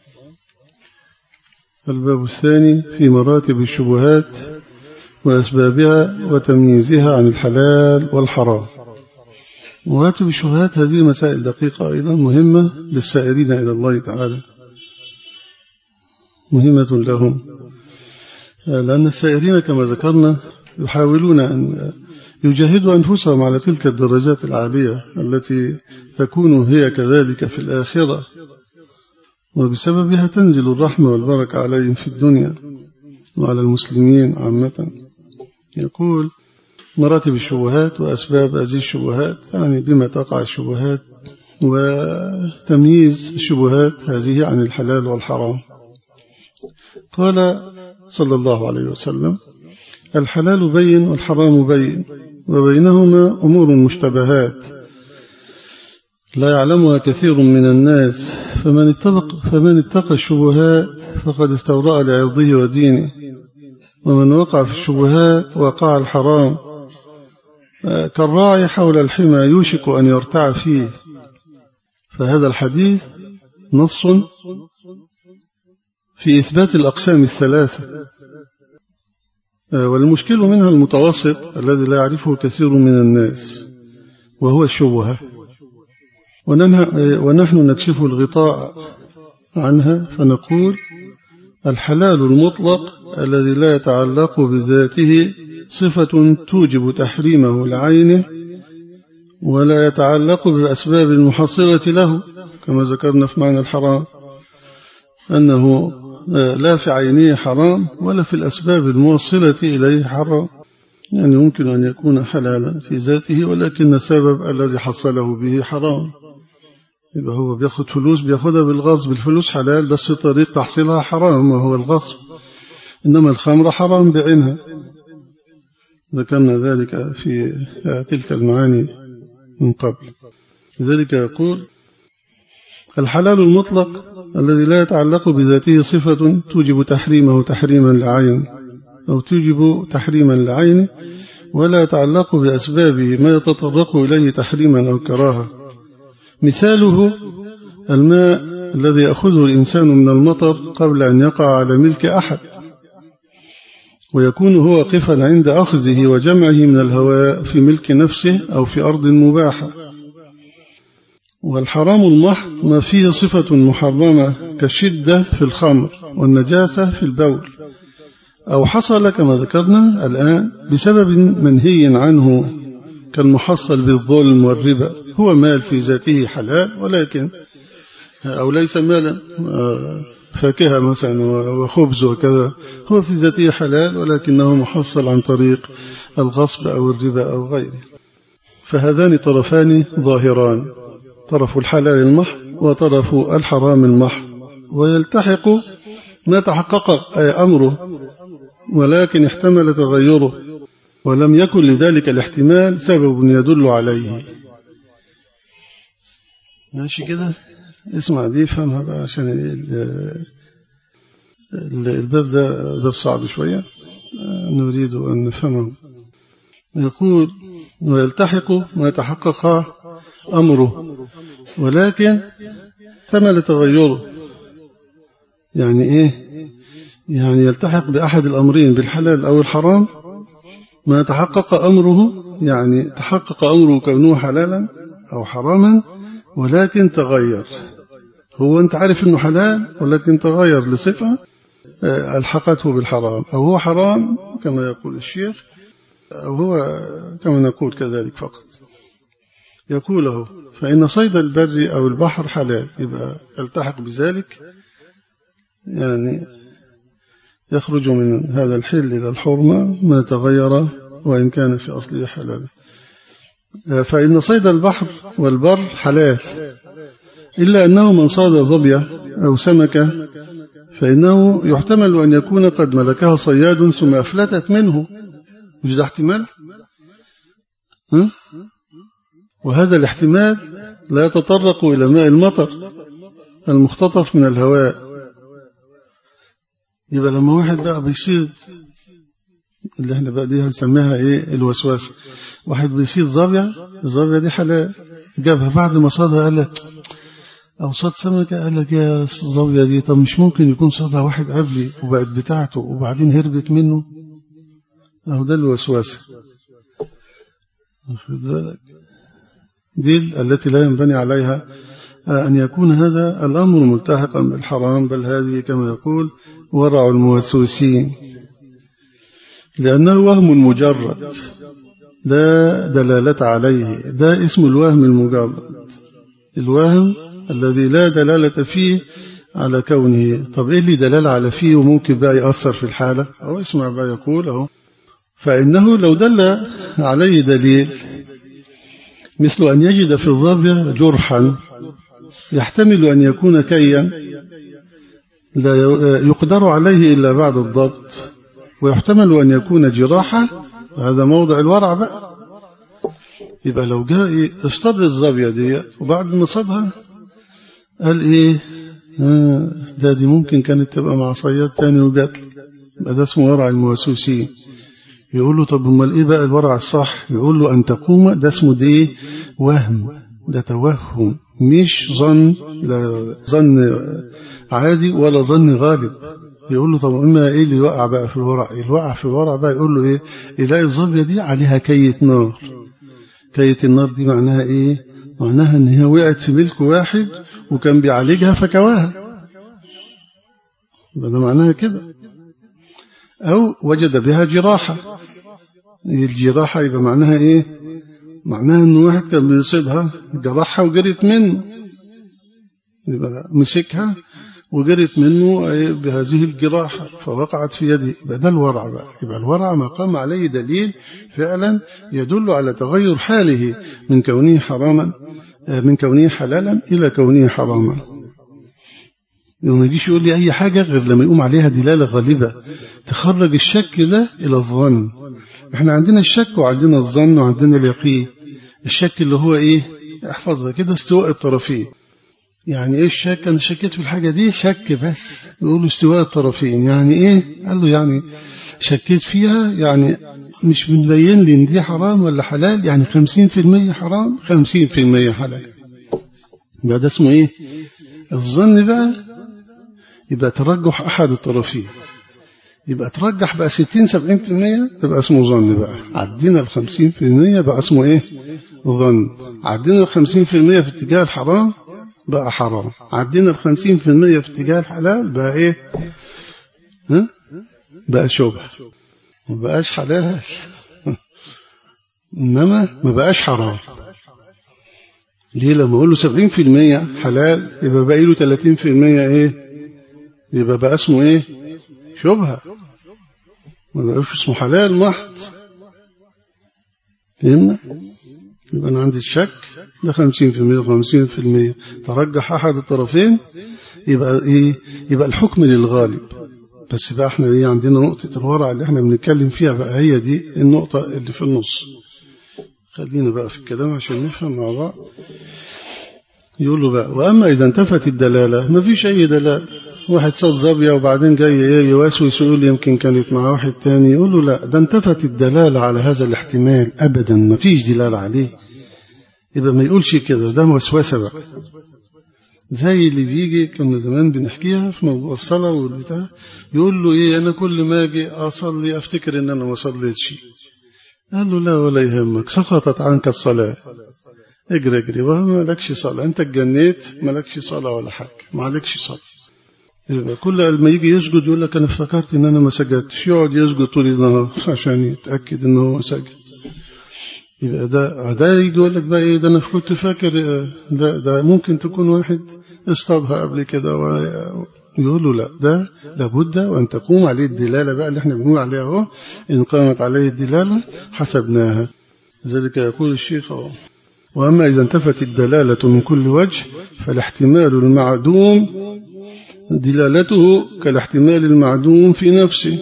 Speaker 1: الباب الثاني في مراتب الشبهات وأسبابها وتمييزها عن الحلال والحرام. مراتب الشبهات هذه مسائل دقيقة أيضا مهمة للسائرين إلى الله تعالى، مهمة لهم، لأن السائرين كما ذكرنا يحاولون أن يجاهدوا أنفسهم على تلك الدرجات العالية التي تكون هي كذلك في الآخرة، وبسببها تنزل الرحمة والبركة عليهم في الدنيا وعلى المسلمين عامة. يقول مراتب الشبهات وأسباب هذه الشبهات، يعني بما تقع الشبهات وتمييز الشبهات هذه عن الحلال والحرام. قال صلى الله عليه وسلم: الحلال بين والحرام بين وبينهما أمور مشتبهات لا يعلمها كثير من الناس فمن اتقى الشبهات فقد استورأ لعرضه ودينه، ومن وقع في الشبهات وقع الحرام، كالراعي حول الحمى يوشك أن يرتع فيه. فهذا الحديث نص في إثبات الأقسام الثلاثة، والمشكل منها المتوسط الذي لا يعرفه كثير من الناس، وهو الشبهة، ونحن نكشف الغطاء عنها فنقول: الحلال المطلق الذي لا يتعلق بذاته صفة توجب تحريمه لعينه ولا يتعلق بأسباب المحصلة له، كما ذكرنا في معنى الحرام أنه لا في عينه حرام ولا في الأسباب الموصلة إليه حرام، يعني يمكن أن يكون حلالا في ذاته ولكن السبب الذي حصله به حرام. يبقى هو بياخد فلوس بياخدها بالغصب، الفلوس حلال بس طريق تحصيلها حرام وهو الغصب، إنما الخمر حرام بعينها. ذكرنا ذلك في تلك المعاني من قبل. لذلك يقول: الحلال المطلق الذي لا يتعلق بذاته صفة توجب تحريمه تحريما لعين أو توجب تحريما لعين ولا يتعلق بأسبابه ما يتطرق إليه تحريما أو كراهة. مثاله الماء الذي يأخذه الإنسان من المطر قبل أن يقع على ملك أحد، ويكون هو واقفا عند أخذه وجمعه من الهواء في ملك نفسه أو في أرض مباحة. والحرام المحض ما فيه صفة محرمة كالشدة في الخمر والنجاسة في البول، أو حصل كما ذكرنا الآن بسبب منهي عنه كالمحصل بالظلم والربا. هو مال في ذاته حلال ولكن أو ليس مالا، فاكهة مثلا وخبز وكذا، هو في ذاته حلال ولكنه محصل عن طريق الغصب أو الربا أو غيره. فهذان طرفان ظاهران، طرف الحلال المحض وطرف الحرام المحض، ويلتحق ما تحقق أمره ولكن احتمل تغيره ولم يكن لذلك الاحتمال سبب يدل عليه. ماشي كده؟ اسمع دي فهمها بقى عشان الباب ده باب صعب شوية نريد أن نفهمه. يقول: ويلتحق ما تحقق أمره ولكن احتمل تغيره. يعني إيه؟ يعني يلتحق بأحد الأمرين بالحلال أو الحرام ما تحقق أمره، يعني تحقق أمره كونه حلالا أو حراما ولكن تغير. هو أنت عارف أنه حلال ولكن تغير لصفة ألحقته بالحرام، أو هو حرام كما يقول الشيخ، أو هو كما نقول كذلك فقط. يقول له: فإن صيد البر أو البحر حلال، يبقى يلتحق بذلك، يعني يخرج من هذا الحل إلى الحرمة ما تغير وإن كان في أصله حلال. فإن صيد البحر والبر حلال، إلا أنه من صاد ظبية أو سمكة فإنه يحتمل أن يكون قد ملكها صياد ثم أفلتت منه. مش ده احتمال؟ وهذا الاحتمال لا يتطرق إلى ماء المطر المختطف من الهواء، يبقى لما واحد بقى بيصيد اللي احنا بقى دي هنسميها ايه الوسواس، واحد بيصيد ظابية، الظابية دي حلال، جابها بعد ما صادها قال لك او صاد سمكة، قال لك يا الظابية دي طب مش ممكن يكون صادها واحد قبلي وبقت بتاعته وبعدين هربت منه، أو ده الوسواس. واخد بالك؟ دي التي لا ينبني عليها أن يكون هذا الأمر ملتحقا بالحرام، بل هذه كما يقول ورع الموسوسين، لأنه وهم مجرد لا دلالة عليه، ده اسم الوهم المجرد، الوهم الذي لا دلالة فيه على كونه. طب إيه اللي دلالة على فيه وممكن بقى يأثر في الحالة؟ أو اسمع بقى يقول أهو، فإنه لو دل عليه دليل مثل أن يجد في الظابية جرحا يحتمل أن يكون كيا لا يقدر عليه إلا بعد الضبط، ويحتمل أن يكون جراحة، هذا موضع الورع بقى. يبقى لو جاء اصطاد الظابية دي وبعد ما صادها قال إيه دي ممكن كانت تبقى مع صياد تاني وجات لي، يبقى ده اسمه ورع الموسوسين. يقول له طب امال ايه بقى الورع الصح؟ يقول له ان تقوم، ده اسمه ده وهم، ده توهم مش ظن، لا ظن عادي ولا ظن غالب. يقول له طب اما ايه اللي يوقع بقى في الورع؟ الوقع في الورع بقى يقول له ايه؟ يلاقي الظابية دي عليها كية نار. كية النار دي معناها ايه؟ معناها ان هي وقعت في ملك واحد وكان بيعالجها فكواها، ده معناها كده. أو وجد بها جراحة، الجراحة يبقى معناها إيه؟ معناها أنه واحد كان بيصيدها جراحها وجرت منه، يبقى مسكها وجرت منه بهذه الجراحة فوقعت في يده، يبقى ده الورع بقى. يبقى الورع ما قام عليه دليل فعلا يدل على تغير حاله من كونه حراما، من كونه حلالا إلى كونه حراما. ما يجيش يقول لي أي حاجة غير لما يقوم عليها دلالة غالبة تخرج الشك ده إلى الظن. احنا عندنا الشك وعندنا الظن وعندنا اليقين. الشك اللي هو إيه؟ احفظها كده، استواء الطرفين. يعني إيه الشك؟ أنا شكيت في الحاجة دي شك بس، نقول استواء الطرفين. يعني إيه؟ قال له يعني شكيت فيها، يعني مش مبين لي إن دي حرام ولا حلال، يعني 50% حرام 50% حلال. يبقى ده اسمه إيه؟ الظن بقى. يبقى ترجح أحد الطرفين، يبقى ترجح بقى 60-70% تبقى اسمه ظن بقى. عدينا 50% بقى اسمه إيه؟ ظن. عدينا 50% في اتجاه الحرام بقى حرام. عدينا 50% في اتجاه الحلال بقى إيه؟ بقى شبه، ما بقاش حلال إنما ما بقاش حرام. ليه؟ لما أقول له 70% حلال يبقى باقي له 30% إيه؟ يبقى بقى اسمه إيه؟ شبهة، ما بقاش اسمه حلال محض. فهمنا؟ يبقى أنا عندي الشك ده 50% 50%، ترجح أحد الطرفين يبقى إيه؟ يبقى الحكم للغالب. بس بقى احنا إيه؟ عندنا نقطة الورع اللي احنا بنتكلم فيها بقى، هي دي النقطة اللي في النص. خلينا بقى في الكلام عشان نفهم مع بعض. يقول له بقى وأما إذا انتفت الدلالة، ما فيش أي دلالة. واحد صاد ظابية وبعدين جاي يوسوس يقول يمكن كانت مع واحد تاني، يقول له لا، ده انتفت الدلالة على هذا الاحتمال أبدا، ما فيش دلالة عليه. يبقى ما يقولش كده، ده وسوسة بقى. زي اللي بيجي كنا زمان بنحكيها في موضوع الصلاة والبتاع، يقول له إيه؟ أنا كل ما أجي أصلي أفتكر إن أنا ما صليتش. قال له لا ولا يهمك، سقطت عنك الصلاة، اجري اجري، ما لكش صلاة، أنت اتجنيت، ما لكش صلاة ولا حاجة، ما عليكش صلاة. يبقى كل ما يجي يسجد يقول لك أنا افتكرت إن أنا ما سجدتش، يقعد يسجد طول النهار عشان يتأكد إنه هو سجد. يبقى ده يجي يقول لك بقى إيه؟ ده أنا كنت فاكر ده ممكن تكون واحد اصطادها قبل كده، يقول له لا، ده لابد وأن تقوم عليه الدلالة بقى اللي احنا بنقول عليها اهو. إن قامت عليه الدلالة حسبناها. ذلك يقول الشيخ اهو. وأما إذا انتفت الدلالة من كل وجه فالاحتمال المعدوم دلالته كالاحتمال المعدوم في نفسه.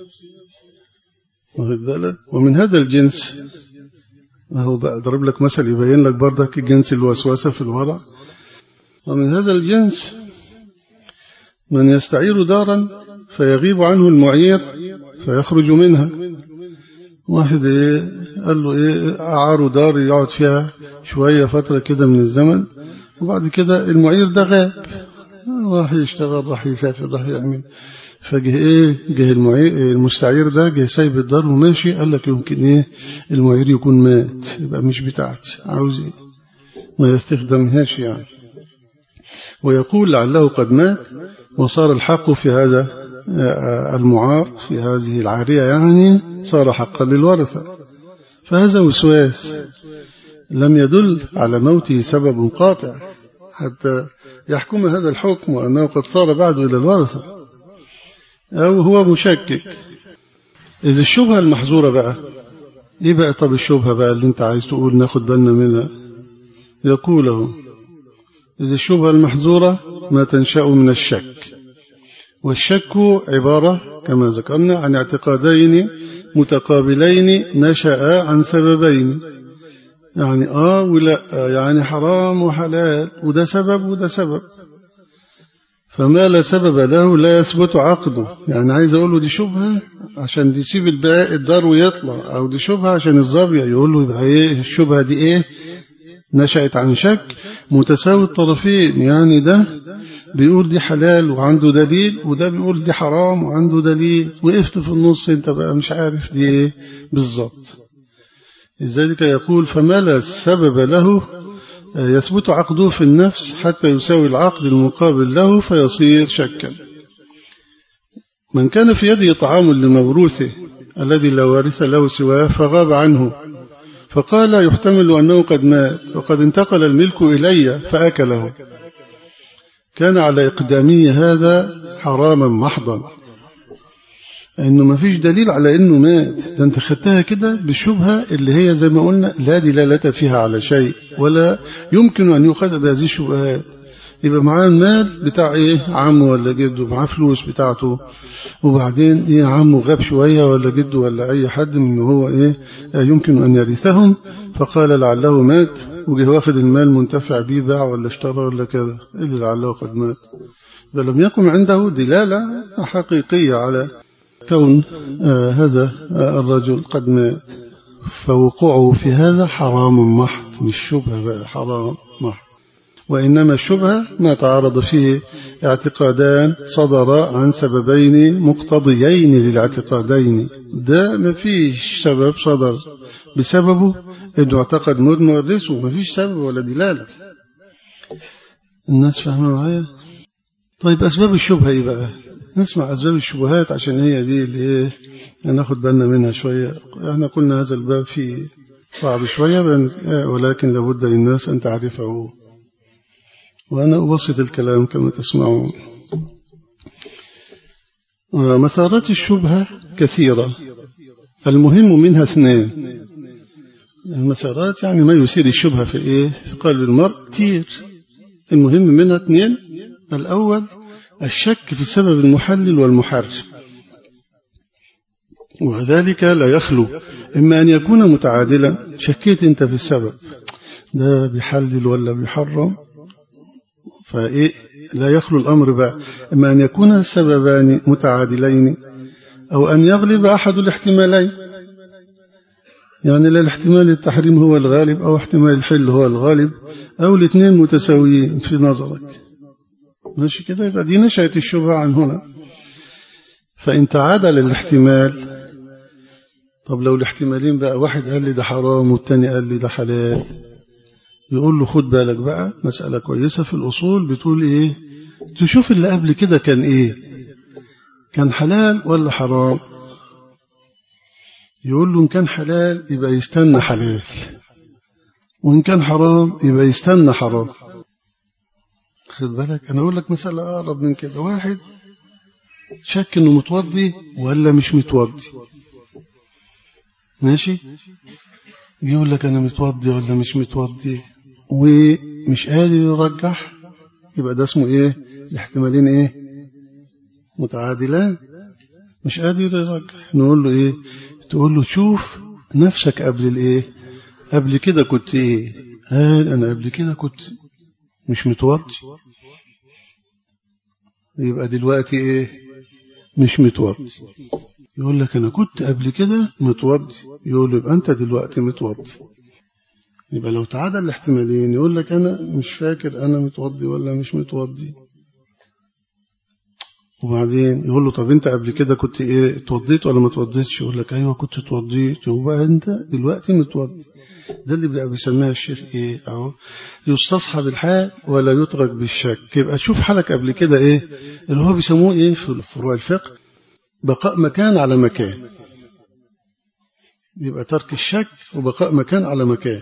Speaker 1: واخد بالك؟ ومن هذا الجنس اهو بقى ضرب لك مثل يبين لك برضك جنس الوسوسة في الورع. ومن هذا الجنس من يستعير دارا فيغيب عنه المعير فيخرج منها. واحد قال له أعاره دار يقعد فيها شوية فترة كده من الزمن، وبعد كده المعير ده غاب، راح يشتغل، راح يسافر، راح يعمل، فجه جه المستعير ده جه سايب الدار وماشي. قال لك يمكن المعير يكون مات، يبقى مش بتاعتي، عاوز ما يستخدمهاش يعني. ويقول لعله قد مات وصار الحق في هذا المعار، في هذه العارية يعني صار حقا للورثة. فهذا وسواس لم يدل على موته سبب قاطع حتى يحكم هذا الحكم وأنه قد صار بعد إلى الورثة، أو هو مشكك. إذا الشبهة المحظورة بقى إيه بقى؟ طب الشبهة بقى اللي أنت عايز تقول ناخد بالنا منها، يقوله إذا الشبهة المحظورة ما تنشأ من الشك، والشك عبارة كما ذكرنا عن اعتقادين متقابلين نشأ عن سببين، يعني ولا يعني حرام وحلال، وده سبب وده سبب. فما لا سبب له لا يثبت عقده. يعني عايز أقول له دي شبهة عشان يسيب الدار ويطلع، أو دي شبهة عشان الظابية، يقول له يبقى الشبهة دي نشأت عن شك متساوي الطرفين. يعني ده بيقول دي حلال وعنده دليل، وده بيقول دي حرام وعنده دليل، وقفت في النص انت بقى مش عارف دي بالظبط. لذلك يقول فما لا سبب له يثبت عقده في النفس حتى يساوي العقد المقابل له فيصير شكا. من كان في يده طعام لموروثه الذي لا وارث له سواه فغاب عنه، فقال يحتمل أنه قد مات وقد انتقل الملك إلي فأكله، كان على إقدامه هذا حراما محضا، إنه ما فيش دليل على إنه مات. ده أنت خدتها كده بالشبهة اللي هي زي ما قلنا لا دلالة فيها على شيء، ولا يمكن أن يؤخذ بهذه الشبهات. يبقى معاه المال بتاع عمه ولا جده، معاه فلوس بتاعته، وبعدين عمه غاب شوية ولا جده ولا أي حد من هو يمكن أن يرثهم، فقال لعله مات، وجه واخد المال منتفع بيه، باع ولا اشترى ولا كذا، اللي لعله قد مات. ده لم يكن عنده دلالة حقيقية على كون هذا الرجل قد مات، فوقوعه في هذا حرام محض، مش شبهة بقى، حرام محض. وإنما الشبهة ما تعارض فيه اعتقادان صدر عن سببين مقتضيين للاعتقادين. ده ما فيش سبب صدر بسببه إنه اعتقد مورثه، ما فيش سبب ولا دلالة. الناس فاهمة معايا؟ طيب أسباب الشبهة إيه بقى؟ نسمع أسباب الشبهات عشان هي دي اللي ناخد بالنا منها شوية. احنا قلنا هذا الباب فيه صعب شوية، ولكن لابد للناس أن تعرفه، وأنا أبسط الكلام كما تسمعون. مسارات الشبهة كثيرة، المهم منها اثنان. المسارات يعني ما يثير الشبهة في قلب المرء كثير، المهم منها اثنين. الأول الشك في السبب المحلل والمحرم، وذلك لا يخلو إما أن يكون متعادلا، شكيت أنت في السبب ده بيحلل ولا بيحرم، لا يخلو الأمر بقى إما أن يكون السببان متعادلين أو أن يغلب أحد الاحتمالين. يعني لا الاحتمال التحريم هو الغالب أو احتمال الحل هو الغالب، أو الاثنين متساويين في نظرك، ماشي كده؟ يبقى دي نشأت الشبهة عن هنا. فإن تعادل الاحتمال، طب لو الاحتمالين بقى واحد قال لي ده حرام والتاني قال لي ده حلال، يقول له خد بالك بقى، مسألة كويسة في الأصول بتقول تشوف اللي قبل كده كان كان حلال ولا حرام. يقول له إن كان حلال يبقى يستنى حلال، وإن كان حرام يبقى يستنى حرام. خد بالك، أنا أقول لك مسألة أقرب من كده. واحد شك إنه متوضي ولا مش متوضي، ماشي؟ يقول لك أنا متوضي ولا مش متوضي، ومش قادر يرجح، يبقى ده اسمه الاحتمالين متعادلان، مش قادر يرجح. نقول له تقول له شوف نفسك قبل قبل كده كنت قال أنا قبل كده كنت مش متوضي، يبقى دلوقتي مش متوضي. يقول لك أنا كنت قبل كده متوضي، يقول له يبقى أنت دلوقتي متوضي. يبقى لو تعادل الاحتمالين يقول لك أنا مش فاكر أنا متوضي ولا مش متوضي. وبعدين يقول له طب أنت قبل كده كنت إيه، اتوضيت ولا ما اتوضيتش؟ يقول لك أيوة كنت اتوضيت. يبقى أنت دلوقتي متوضي. ده اللي بقى بيسميها الشيخ إيه، أهو يستصحب الحال ولا يترك بالشك. يبقى تشوف حالك قبل كده إيه، اللي هو بيسموه إيه في فروع الفقه بقاء مكان على مكان. يبقى ترك الشك وبقاء مكان على مكان.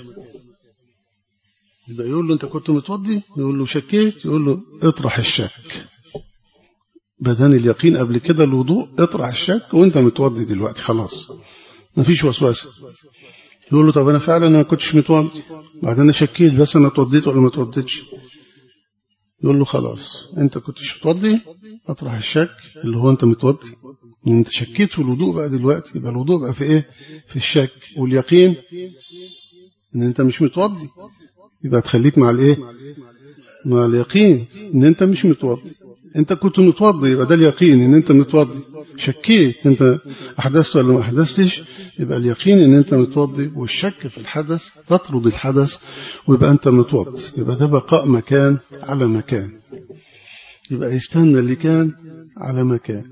Speaker 1: يبقى يقول له أنت كنت متوضي، يقول له شكيت، يقول له اطرح الشك بدن اليقين قبل كده الوضوء، اطرح الشك وانت متوضي دلوقتي خلاص مفيش وسوسه. يقول له طب انا فعلا ما كنتش متوضي، بعدين انا شكيت بس انا اتوضيت ولا ما اتوضيتش. يقول له خلاص انت كنتش متوضي، اطرح الشك اللي هو انت متوضي، انت شكيت في الوضوء بقى دلوقتي. يبقى الوضوء بقى في ايه، في الشك، واليقين ان انت مش متوضي. يبقى تخليك مع الايه، مع اليقين ان انت مش متوضي. انت كنت متوضي يبقى ده اليقين ان انت متوضي، شكيت انت احدثت ولا ما احدثتش، يبقى اليقين ان انت متوضي، والشك في الحدث تطرد الحدث ويبقى انت متوضي. يبقى ده بقاء مكان على مكان. يبقى يستنى اللي كان على مكان.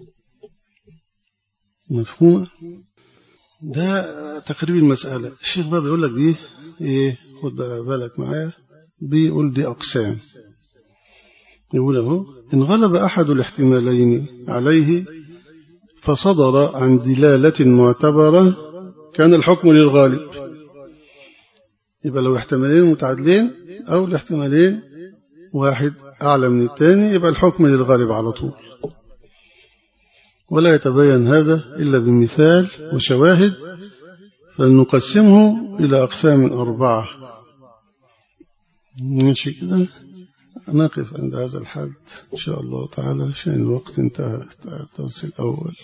Speaker 1: مفهوم؟ ده تقريب المسألة. الشيخ بقى بيقول لك دي ايه، خد بقى بالك معايا، بيقول دي أقسام. يقول اهو إن غلب أحد الاحتمالين عليه فصدر عن دلالة معتبرة كان الحكم للغالب. يبقى لو احتمالين متعادلين أو الاحتمالين واحد أعلى من الثاني يبقى الحكم للغالب على طول. ولا يتبين هذا إلا بمثال وشواهد، فلنقسمه إلى أقسام 4. ماشي كده، نقف عند هذا الحد إن شاء الله تعالى عشان الوقت انتهى. الدرس الأول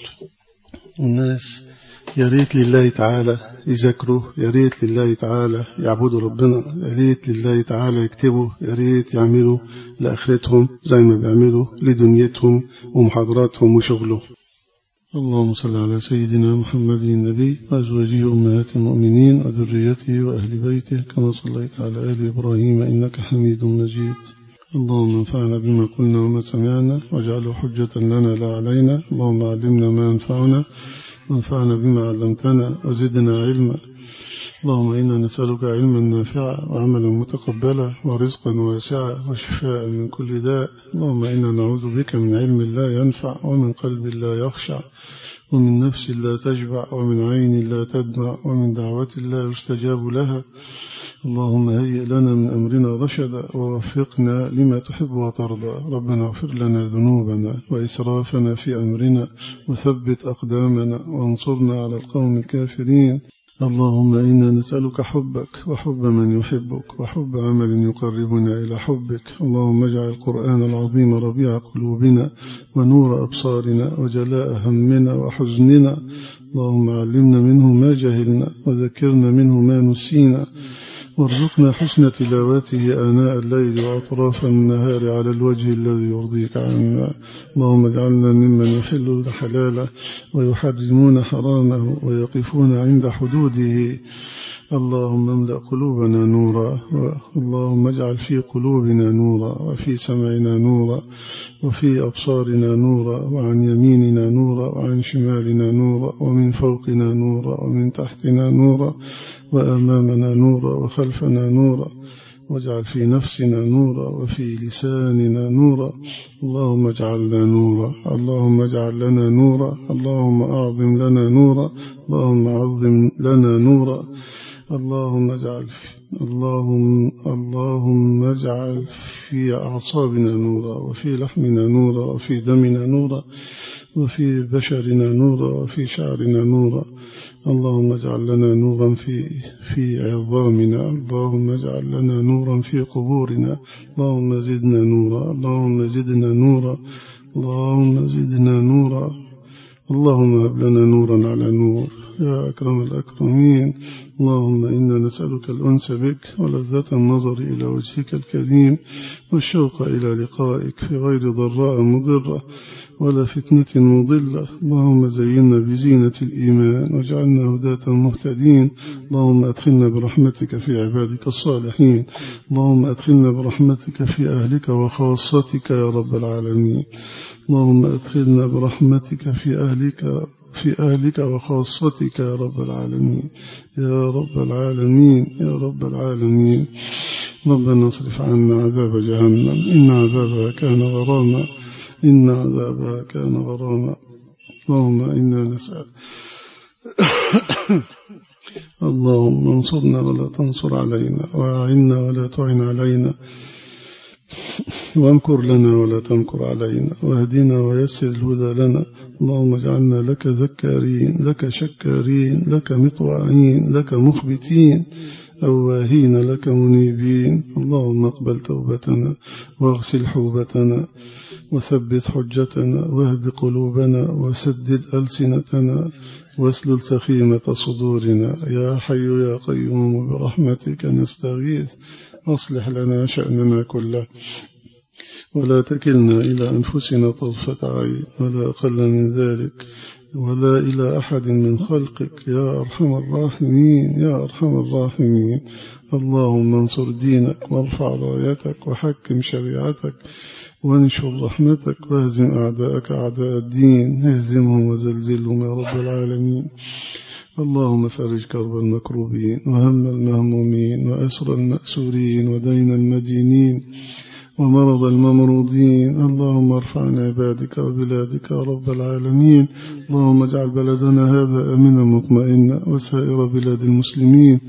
Speaker 1: الناس يا ريت لله تعالى يذكروا، يا ريت لله تعالى يعبدوا ربنا، يا ريت لله تعالى يكتبوا، يا ريت يعملوا لآخرتهم زي ما بيعملوا لدنيتهم ومحاضراتهم وشغلهم. اللهم صل على سيدنا محمد النبي وأزواجه أمهات المؤمنين وذريته وأهل بيته كما صليت على آل إبراهيم إنك حميد مجيد. اللهم انفعنا بما قلنا وما سمعنا واجعله حجة لنا لا علينا. اللهم علمنا ما ينفعنا وانفعنا بما علمتنا وزدنا علما. اللهم إنا نسألك علما نافعا وعملا متقبلا ورزقا واسعا وشفاء من كل داء. اللهم إنا نعوذ بك من علم لا ينفع ومن قلب لا يخشع ومن نفس لا تشبع ومن عين لا تدمع ومن دعوة لا يستجاب لها. اللهم هيئ لنا من أمرنا رشدا ووفقنا لما تحب وترضى. ربنا اغفر لنا ذنوبنا وإسرافنا في أمرنا وثبت أقدامنا وانصرنا على القوم الكافرين. اللهم إنا نسألك حبك وحب من يحبك وحب عمل يقربنا إلى حبك. اللهم اجعل القرآن العظيم ربيع قلوبنا ونور أبصارنا وجلاء همنا وحزننا. اللهم علمنا منه ما جهلنا وذكرنا منه ما نسينا، وارزقنا حسن تلاوته آناء الليل وأطراف النهار على الوجه الذي يرضيك عنا. اللهم اجعلنا ممن يحل حلاله ويحرمون حرامه ويقفون عند حدوده. اللهم املأ قلوبنا نورا، اللهم اجعل في قلوبنا نورا وفي سمعنا نورا وفي أبصارنا نورا وعن يميننا نورا وعن شمالنا نورا ومن فوقنا نورا ومن تحتنا نورا وأمامنا نورا وخلفنا نورا. واجعل في نفسنا نورا وفي لساننا نورا. اللهم اجعلنا نورا، اللهم اجعل لنا نورا، اللهم أعظم لنا نورا، اللهم عظم لنا نورا. اللهم اجعل في أعصابنا نورا وفي لحمنا نورا وفي دمنا نورا وفي بشرنا نورا وفي شعرنا نورا. اللهم اجعل لنا نورا في عظامنا. اللهم اجعل لنا نورا في قبورنا. اللهم زدنا نورا، اللهم زدنا نورا، اللهم زدنا نورا. اللهم هب لنا نورا على نور يا أكرم الأكرمين. اللهم إنا نسألك الأنس بك ولذة النظر إلى وجهك الكريم والشوق إلى لقائك في غير ضراء مضرة ولا فتنة مضلة. اللهم زينا بزينة الإيمان واجعلنا هداة مهتدين. اللهم أدخلنا برحمتك في عبادك الصالحين. اللهم أدخلنا برحمتك في أهلك وخاصتك يا رب العالمين. اللهم أدخلنا برحمتك في أهلك وخاصتك يا رب العالمين يا رب العالمين يا رب العالمين. ربنا اصرف عنا عذاب جهنم إن عذابها كان غراما إن عذابها كان غراما. اللهم إنا نسأل اللهم انصرنا ولا تنصر علينا وأعنا ولا تعن علينا وامكر لنا ولا تمكر علينا واهدنا ويسر الهدى لنا. اللهم اجعلنا لك ذكارين لك شكارين لك مطواعين لك مخبتين أواهين لك منيبين. اللهم اقبل توبتنا واغسل حوبتنا وثبت حجتنا واهد قلوبنا وسدد ألسنتنا واسلل سخيمة صدورنا. يا حي يا قيوم برحمتك نستغيث أصلح لنا شأننا كله ولا تكلنا إلى أنفسنا طرفة عين ولا أقل من ذلك ولا إلى أحد من خلقك يا أرحم الراحمين يا أرحم الراحمين. اللهم انصر دينك وارفع رايتك وحكم شريعتك وانشر رحمتك واهزم أعداءك أعداء الدين اهزمهم وزلزلهم يا رب العالمين. اللهم فرج كرب المكروبين وهم المهمومين وأسر المأسورين ودين المدينين ومرض الممروضين. اللهم ارفع عن عبادك وبلادك يا رب العالمين. اللهم اجعل بلدنا هذا أمنا مطمئنا وسائر بلاد المسلمين.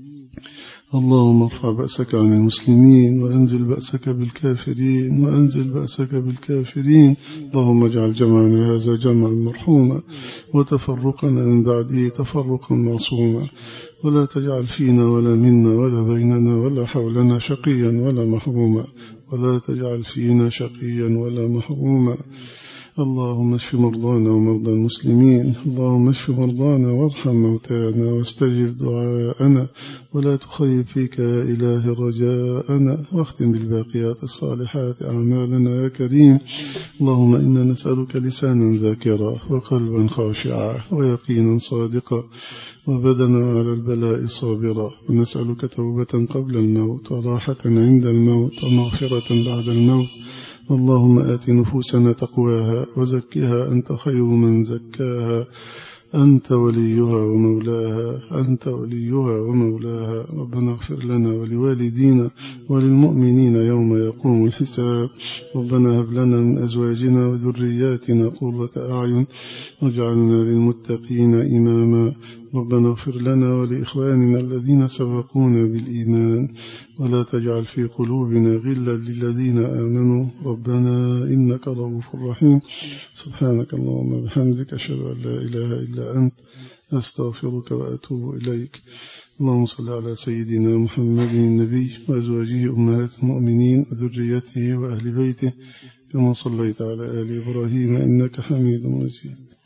Speaker 1: اللهم ارفع بأسك عن المسلمين وأنزل بأسك بالكافرين وأنزل بأسك بالكافرين. اللهم اجعل جمعنا هذا جمعا مرحوما وتفرقنا من بعده تفرقا معصوما ولا تجعل فينا ولا منا ولا بيننا ولا حولنا شقيا ولا محروما ولا تجعل فينا شقيا ولا محروما. اللهم اشف مرضانا ومرضى المسلمين. اللهم اشف مرضانا وارحم موتانا واستجب دعاءنا ولا تخيب فيك يا إله رجاءنا واختم بالباقيات الصالحات أعمالنا يا كريم. اللهم إنا نسألك لسانا ذاكرا وقلبا خاشعا ويقينا صادقا وبدنا على البلاء صابرا ونسألك توبة قبل الموت وراحة عند الموت ومغفرة بعد الموت. اللهم آت نفوسنا تقواها وزكها أنت خير من زكاها أنت وليها ومولاها أنت وليها ومولاها. ربنا اغفر لنا ولوالدينا وللمؤمنين يوم يقوم الحساب. ربنا هب لنا من أزواجنا وذرياتنا قرة أعين واجعلنا للمتقين إماما. ربنا اغفر لنا ولإخواننا الذين سبقونا بالإيمان ولا تجعل في قلوبنا غلا للذين آمنوا ربنا إنك رؤوف رحيم. سبحانك اللهم وبحمدك أشهد أن لا إله إلا أنت أستغفرك وأتوب إليك. اللهم صل على سيدنا محمد النبي وأزواجه أمهات المؤمنين وذريته وأهل بيته كما صليت على آل إبراهيم إنك حميد مجيد.